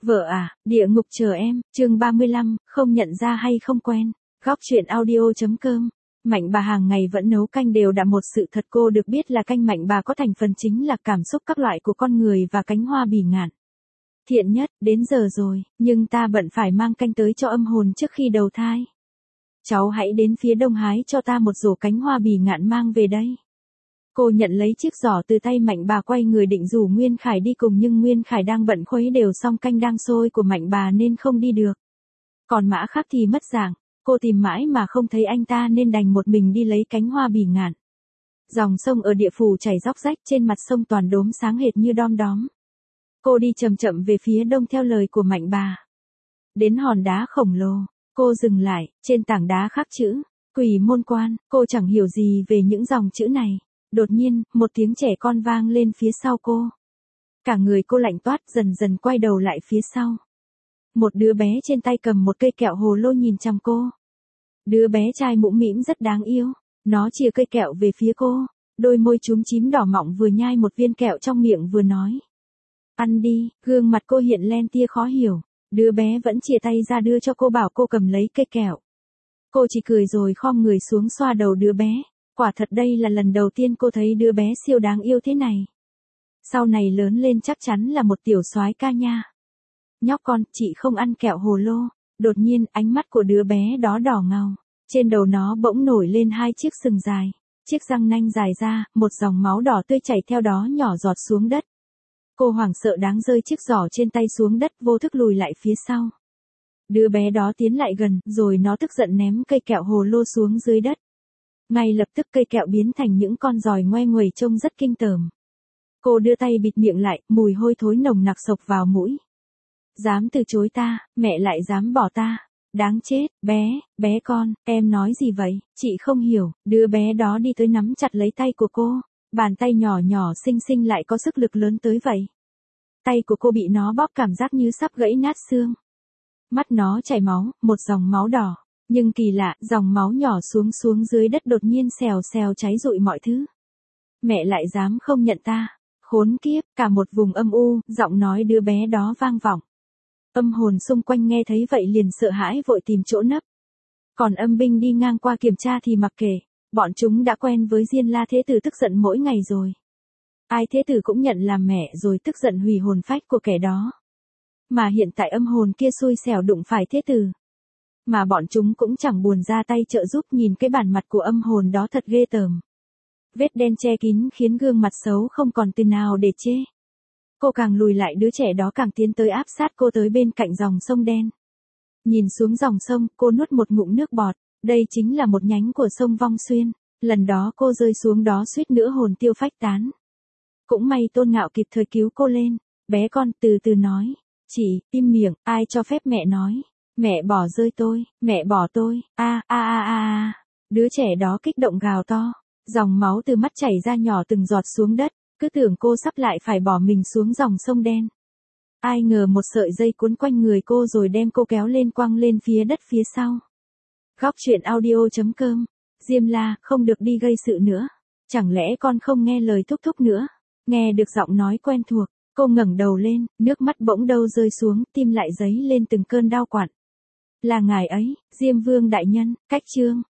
Vợ à, địa ngục chờ em, chương 35, không nhận ra hay không quen. Góc truyện audio.com. Mạnh bà hàng ngày vẫn nấu canh đều đặn. Một sự thật cô được biết là canh mạnh bà có thành phần chính là cảm xúc các loại của con người và cánh hoa bỉ ngạn. Thiện nhất, đến giờ rồi, nhưng ta bận phải mang canh tới cho âm hồn trước khi đầu thai. Cháu hãy đến phía đông hái cho ta một rổ cánh hoa bỉ ngạn mang về đây. Cô nhận lấy chiếc giỏ từ tay Mạnh bà, quay người định rủ Nguyên Khải đi cùng, nhưng Nguyên Khải đang bận khuấy đều xong canh đang sôi của Mạnh bà nên không đi được. Còn Mã Khắc thì mất dạng, cô tìm mãi mà không thấy anh ta nên đành một mình đi lấy cánh hoa bỉ ngạn. Dòng sông ở địa phủ chảy róc rách, trên mặt sông toàn đốm sáng hệt như đom đóm. Cô đi chậm chậm về phía đông theo lời của Mạnh bà. Đến hòn đá khổng lồ, cô dừng lại, trên tảng đá khắc chữ Quỷ Môn Quan. Cô chẳng hiểu gì về những dòng chữ này. Đột nhiên, một tiếng trẻ con vang lên phía sau cô. Cả người cô lạnh toát, dần dần quay đầu lại phía sau. Một đứa bé trên tay cầm một cây kẹo hồ lô nhìn chằm cô. Đứa bé trai mũm mĩm rất đáng yêu. Nó chìa cây kẹo về phía cô. Đôi môi chúm chím đỏ mọng, vừa nhai một viên kẹo trong miệng vừa nói. Ăn đi. Gương mặt cô hiện lên tia khó hiểu. Đứa bé vẫn chìa tay ra đưa cho cô, bảo cô cầm lấy cây kẹo. Cô chỉ cười rồi khom người xuống xoa đầu đứa bé. Quả thật đây là lần đầu tiên cô thấy đứa bé siêu đáng yêu thế này. Sau này lớn lên chắc chắn là một tiểu soái ca nha. Nhóc con, chị không ăn kẹo hồ lô. Đột nhiên, ánh mắt của đứa bé đó đỏ ngầu. Trên đầu nó bỗng nổi lên hai chiếc sừng dài. Chiếc răng nanh dài ra, một dòng máu đỏ tươi chảy theo đó nhỏ giọt xuống đất. Cô hoảng sợ đáng rơi chiếc giỏ trên tay xuống đất, vô thức lùi lại phía sau. Đứa bé đó tiến lại gần, rồi nó tức giận ném cây kẹo hồ lô xuống dưới đất. Ngay lập tức cây kẹo biến thành những con giòi ngoe nguẩy trông rất kinh tởm. Cô đưa tay bịt miệng lại, mùi hôi thối nồng nặc xộc vào mũi. Dám từ chối ta, mẹ lại dám bỏ ta. Đáng chết, bé con, em nói gì vậy? Chị không hiểu. Đứa bé đó đi tới nắm chặt lấy tay của cô. Bàn tay nhỏ nhỏ xinh xinh lại có sức lực lớn tới vậy. Tay của cô bị nó bóp, cảm giác như sắp gãy nát xương. Mắt nó chảy máu, một dòng máu đỏ. Nhưng kỳ lạ, dòng máu nhỏ xuống dưới đất đột nhiên xèo xèo cháy rụi mọi thứ. Mẹ lại dám không nhận ta. Khốn kiếp, cả một vùng âm u, giọng nói đứa bé đó vang vọng. Âm hồn xung quanh nghe thấy vậy liền sợ hãi vội tìm chỗ nấp. Còn âm binh đi ngang qua kiểm tra thì mặc kệ, bọn chúng đã quen với Diên La Thế Tử tức giận mỗi ngày rồi. Ai Thế Tử cũng nhận làm mẹ rồi tức giận hủy hồn phách của kẻ đó. Mà hiện tại âm hồn kia xui xẻo đụng phải Thế Tử. Mà bọn chúng cũng chẳng buồn ra tay trợ giúp, nhìn cái bản mặt của âm hồn đó thật ghê tởm. Vết đen che kín khiến gương mặt xấu không còn từ nào để chê. Cô càng lùi lại, đứa trẻ đó càng tiến tới áp sát cô tới bên cạnh dòng sông đen. Nhìn xuống dòng sông, cô nuốt một ngụm nước bọt. Đây chính là một nhánh của sông Vong Xuyên. Lần đó cô rơi xuống đó suýt nữa hồn tiêu phách tán. Cũng may Tôn Ngạo kịp thời cứu cô lên. Bé con, từ từ nói. Chị, im miệng, ai cho phép mẹ nói. Mẹ bỏ rơi tôi, mẹ bỏ tôi, a. Đứa trẻ đó kích động gào to. Dòng máu từ mắt chảy ra nhỏ từng giọt xuống đất. Cứ tưởng cô sắp lại phải bỏ mình xuống dòng sông đen. Ai ngờ một sợi dây cuốn quanh người cô rồi đem cô kéo lên, quăng lên phía đất phía sau. Góc truyện audio.com. Diêm La, không được đi gây sự nữa. Chẳng lẽ con không nghe lời thúc thúc nữa? Nghe được giọng nói quen thuộc, cô ngẩng đầu lên, nước mắt bỗng đâu rơi xuống, tim lại dấy lên từng cơn đau quặn. Là ngài ấy, Diêm Vương đại nhân. Cách chương